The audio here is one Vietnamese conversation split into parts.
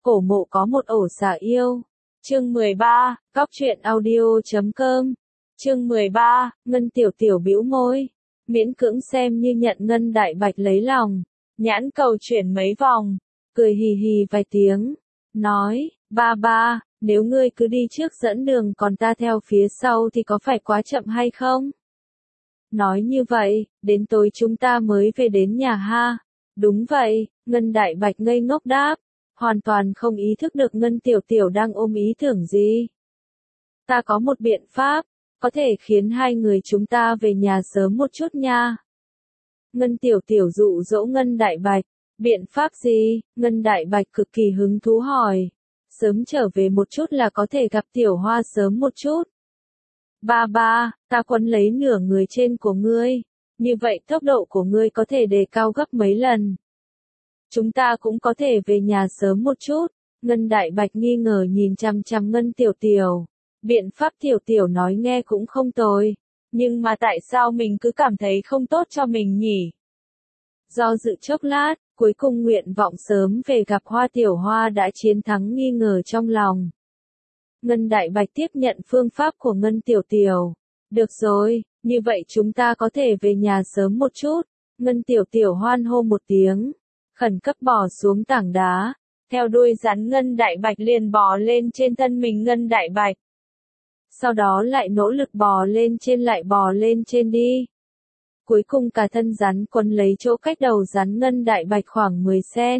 Cổ mộ có một ổ xà yêu. Chương 13, Góc truyện audio.com. Chương 13, Ngân Tiểu Tiểu bĩu môi, miễn cưỡng xem như nhận Ngân Đại Bạch lấy lòng, nhãn cầu chuyển mấy vòng, cười hì hì vài tiếng, nói, ba ba, nếu ngươi cứ đi trước dẫn đường còn ta theo phía sau thì có phải quá chậm hay không? Nói như vậy, đến tối chúng ta mới về đến nhà ha. Đúng vậy, Ngân Đại Bạch ngây ngốc đáp, hoàn toàn không ý thức được Ngân Tiểu Tiểu đang ôm ý tưởng gì. Ta có một biện pháp, có thể khiến hai người chúng ta về nhà sớm một chút nha. Ngân Tiểu Tiểu dụ dỗ Ngân Đại Bạch, biện pháp gì? Ngân Đại Bạch cực kỳ hứng thú hỏi. Sớm trở về một chút là có thể gặp Tiểu Hoa sớm một chút. Ba ba, ta quấn lấy nửa người trên của ngươi, như vậy tốc độ của ngươi có thể đề cao gấp mấy lần. Chúng ta cũng có thể về nhà sớm một chút. Ngân Đại Bạch nghi ngờ nhìn chằm chằm Ngân Tiểu Tiểu. Biện pháp Tiểu Tiểu nói nghe cũng không tồi, nhưng mà tại sao mình cứ cảm thấy không tốt cho mình nhỉ? Do dự chốc lát, cuối cùng nguyện vọng sớm về gặp Hoa Tiểu Hoa đã chiến thắng nghi ngờ trong lòng. Ngân Đại Bạch tiếp nhận phương pháp của Ngân Tiểu Tiểu. Được rồi, như vậy chúng ta có thể về nhà sớm một chút. Ngân Tiểu Tiểu hoan hô một tiếng, khẩn cấp bò xuống tảng đá, theo đuôi rắn Ngân Đại Bạch liền bò lên trên thân mình Ngân Đại Bạch. Sau đó lại nỗ lực bò lên trên lại bò lên trên đi. Cuối cùng cả thân rắn quấn lấy chỗ cách đầu rắn Ngân Đại Bạch khoảng 10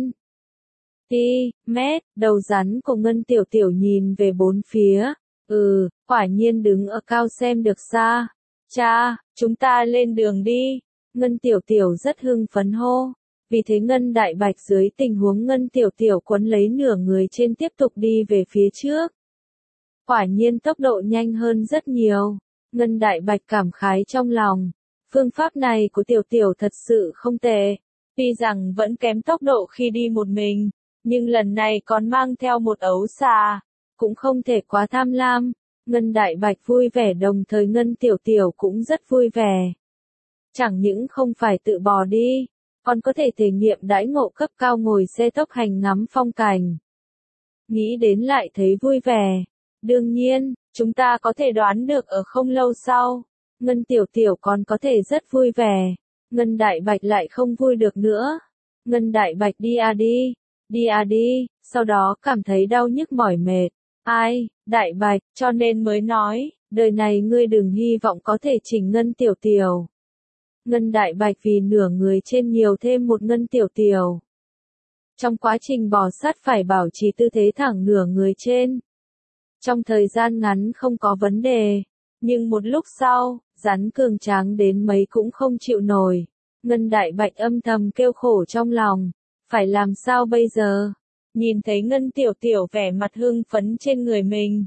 mét, đầu rắn của Ngân Tiểu Tiểu nhìn về bốn phía. Quả nhiên đứng ở cao xem được xa. Cha, chúng ta lên đường đi. Ngân Tiểu Tiểu rất hưng phấn hô. Vì thế Ngân Đại Bạch dưới tình huống Ngân Tiểu Tiểu quấn lấy nửa người trên tiếp tục đi về phía trước. Quả nhiên tốc độ nhanh hơn rất nhiều. Ngân Đại Bạch cảm khái trong lòng. Phương pháp này của Tiểu Tiểu thật sự không tệ. Tuy rằng vẫn kém tốc độ khi đi một mình, nhưng lần này còn mang theo một ấu xà. Cũng không thể quá tham lam. Ngân Đại Bạch vui vẻ đồng thời Ngân Tiểu Tiểu cũng rất vui vẻ. Chẳng những không phải tự bò đi, còn có thể thể nghiệm đãi ngộ cấp cao ngồi xe tốc hành ngắm phong cảnh. Nghĩ đến lại thấy vui vẻ. Đương nhiên, chúng ta có thể đoán được ở không lâu sau, Ngân Tiểu Tiểu còn có thể rất vui vẻ. Ngân Đại Bạch lại không vui được nữa. Ngân Đại Bạch đi à đi, sau đó cảm thấy đau nhức mỏi mệt. Ai, Đại Bạch, cho nên mới nói, đời này ngươi đừng hy vọng có thể chỉnh Ngân Tiểu Tiểu. Ngân Đại Bạch vì nửa người trên nhiều thêm một Ngân Tiểu Tiểu. Trong quá trình bò sát phải bảo trì tư thế thẳng nửa người trên. Trong thời gian ngắn không có vấn đề, nhưng một lúc sau, rắn cường tráng đến mấy cũng không chịu nổi. Ngân Đại Bạch âm thầm kêu khổ trong lòng, phải làm sao bây giờ? Nhìn thấy Ngân Tiểu Tiểu vẻ mặt hưng phấn trên người mình.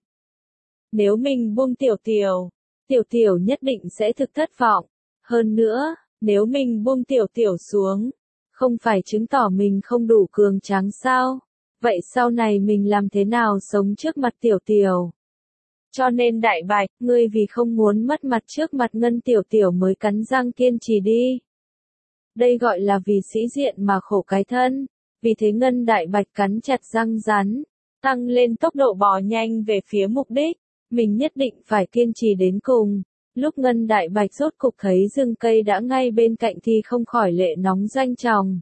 Nếu mình buông Tiểu Tiểu, Tiểu Tiểu nhất định sẽ thực thất vọng. Hơn nữa, nếu mình buông Tiểu Tiểu xuống, không phải chứng tỏ mình không đủ cường tráng sao? Vậy sau này mình làm thế nào sống trước mặt Tiểu Tiểu? Cho nên Đại Bạch, ngươi vì không muốn mất mặt trước mặt Ngân Tiểu Tiểu mới cắn răng kiên trì đi. Đây gọi là vì sĩ diện mà khổ cái thân. Vì thế Ngân Đại Bạch cắn chặt răng rắn, tăng lên tốc độ bò nhanh về phía mục đích. Mình nhất định phải kiên trì đến cùng. Lúc Ngân Đại Bạch rốt cục thấy rừng cây đã ngay bên cạnh thì không khỏi lệ nóng doanh tròng.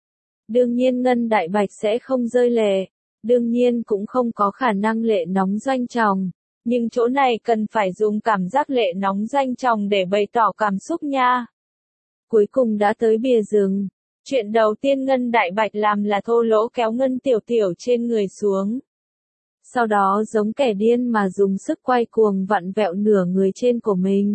Đương nhiên Ngân Đại Bạch sẽ không rơi lệ. Đương nhiên cũng không có khả năng lệ nóng doanh tròng. Nhưng chỗ này cần phải dùng cảm giác lệ nóng doanh tròng để bày tỏ cảm xúc nha. Cuối cùng đã tới bìa rừng. Chuyện đầu tiên Ngân Đại Bạch làm là thô lỗ kéo Ngân Tiểu Tiểu trên người xuống. Sau đó giống kẻ điên mà dùng sức quay cuồng vặn vẹo nửa người trên của mình.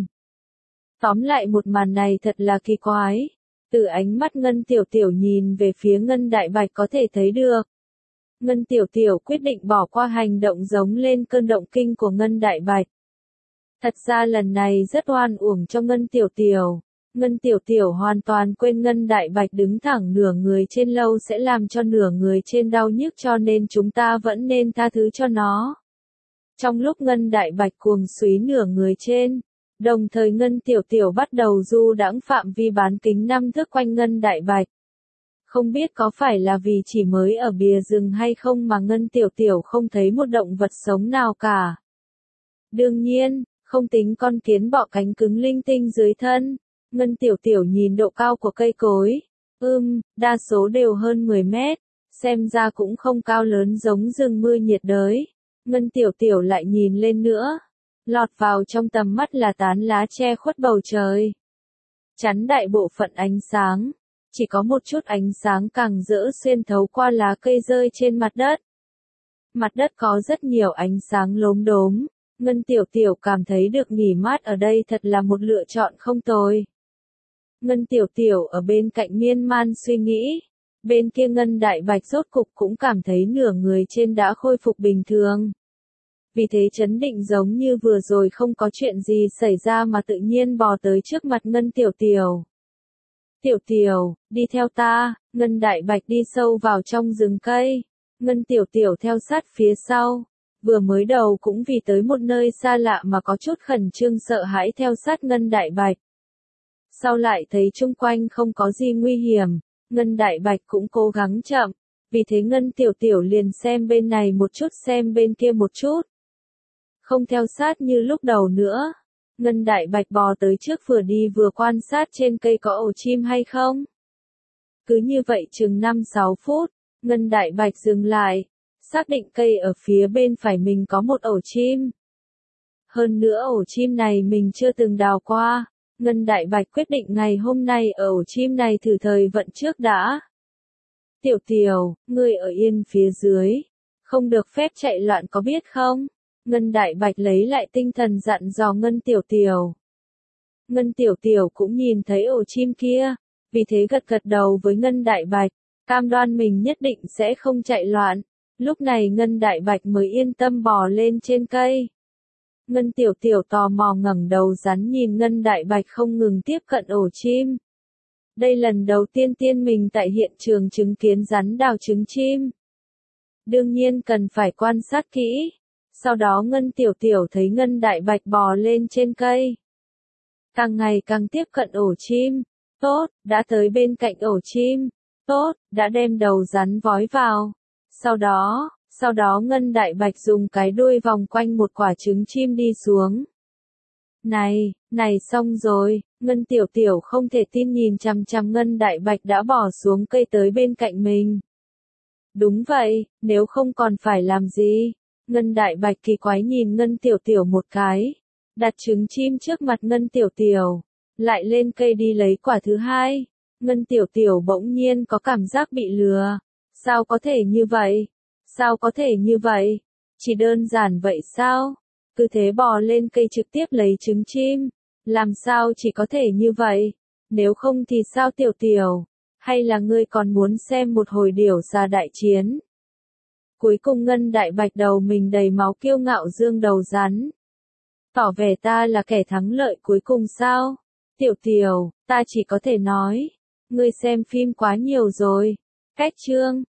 Tóm lại một màn này thật là kỳ quái. Từ ánh mắt Ngân Tiểu Tiểu nhìn về phía Ngân Đại Bạch có thể thấy được. Ngân Tiểu Tiểu quyết định bỏ qua hành động giống lên cơn động kinh của Ngân Đại Bạch. Thật ra lần này rất oan uổng cho Ngân Tiểu Tiểu. Ngân Tiểu Tiểu hoàn toàn quên Ngân Đại Bạch đứng thẳng nửa người trên lâu sẽ làm cho nửa người trên đau nhức cho nên chúng ta vẫn nên tha thứ cho nó. Trong lúc Ngân Đại Bạch cuồng súy nửa người trên, đồng thời Ngân Tiểu Tiểu bắt đầu du đãng phạm vi bán kính 5 thước quanh Ngân Đại Bạch. Không biết có phải là vì chỉ mới ở bìa rừng hay không mà Ngân Tiểu Tiểu không thấy một động vật sống nào cả. Đương nhiên, không tính con kiến bọ cánh cứng linh tinh dưới thân. Ngân Tiểu Tiểu nhìn độ cao của cây cối. Đa số đều hơn 10 mét. Xem ra cũng không cao lớn giống rừng mưa nhiệt đới. Ngân Tiểu Tiểu lại nhìn lên nữa. Lọt vào trong tầm mắt là tán lá che khuất bầu trời. Chắn đại bộ phận ánh sáng. Chỉ có một chút ánh sáng càng rỡ xuyên thấu qua lá cây rơi trên mặt đất. Mặt đất có rất nhiều ánh sáng lốm đốm. Ngân Tiểu Tiểu cảm thấy được nghỉ mát ở đây thật là một lựa chọn không tồi. Ngân Tiểu Tiểu ở bên cạnh miên man suy nghĩ. Bên kia Ngân Đại Bạch rốt cục cũng cảm thấy nửa người trên đã khôi phục bình thường. Vì thế chấn định giống như vừa rồi không có chuyện gì xảy ra mà tự nhiên bò tới trước mặt Ngân Tiểu Tiểu. Tiểu Tiểu, đi theo ta. Ngân Đại Bạch đi sâu vào trong rừng cây. Ngân Tiểu Tiểu theo sát phía sau. Vừa mới đầu cũng vì tới một nơi xa lạ mà có chút khẩn trương sợ hãi theo sát Ngân Đại Bạch. Sau lại thấy chung quanh không có gì nguy hiểm, Ngân Đại Bạch cũng cố gắng chậm. Vì thế Ngân Tiểu Tiểu liền xem bên này một chút xem bên kia một chút. Không theo sát như lúc đầu nữa. Ngân Đại Bạch bò tới trước vừa đi vừa quan sát trên cây có ổ chim hay không. Cứ như vậy chừng 5-6 phút, Ngân Đại Bạch dừng lại, xác định cây ở phía bên phải mình có một ổ chim. Hơn nữa ổ chim này mình chưa từng đào qua, Ngân Đại Bạch quyết định ngày hôm nay ở ổ chim này thử thời vận trước đã. Tiểu Tiểu, ngươi ở yên phía dưới, không được phép chạy loạn có biết không? Ngân Đại Bạch lấy lại tinh thần dặn dò Ngân Tiểu Tiểu. Ngân Tiểu Tiểu cũng nhìn thấy ổ chim kia, vì thế gật gật đầu với Ngân Đại Bạch, cam đoan mình nhất định sẽ không chạy loạn. Lúc này Ngân Đại Bạch mới yên tâm bò lên trên cây. Ngân Tiểu Tiểu tò mò ngẩng đầu rắn nhìn Ngân Đại Bạch không ngừng tiếp cận ổ chim. Đây lần đầu tiên mình tại hiện trường chứng kiến rắn đào trứng chim. Đương nhiên cần phải quan sát kỹ. Sau đó Ngân Tiểu Tiểu thấy Ngân Đại Bạch bò lên trên cây. Càng ngày càng tiếp cận ổ chim. Tốt, đã tới bên cạnh ổ chim. Tốt, đã đem đầu rắn vói vào. Sau đó Ngân Đại Bạch dùng cái đuôi vòng quanh một quả trứng chim đi xuống. Này xong rồi, Ngân Tiểu Tiểu không thể tin nhìn chằm chằm Ngân Đại Bạch đã bỏ xuống cây tới bên cạnh mình. Đúng vậy, nếu không còn phải làm gì? Ngân Đại Bạch kỳ quái nhìn Ngân Tiểu Tiểu một cái. Đặt trứng chim trước mặt Ngân Tiểu Tiểu. Lại lên cây đi lấy quả thứ hai. Ngân Tiểu Tiểu bỗng nhiên có cảm giác bị lừa. Sao có thể như vậy? Sao có thể như vậy? Chỉ đơn giản vậy sao? Cứ thế bò lên cây trực tiếp lấy trứng chim. Làm sao chỉ có thể như vậy? Nếu không thì sao Tiểu Tiểu? Hay là ngươi còn muốn xem một hồi điểu xà đại chiến? Cuối cùng Ngân Đại Bạch đầu mình đầy máu kiêu ngạo dương đầu rắn. Tỏ vẻ ta là kẻ thắng lợi cuối cùng sao? Tiểu Tiểu, ta chỉ có thể nói. Ngươi xem phim quá nhiều rồi. Cách chương.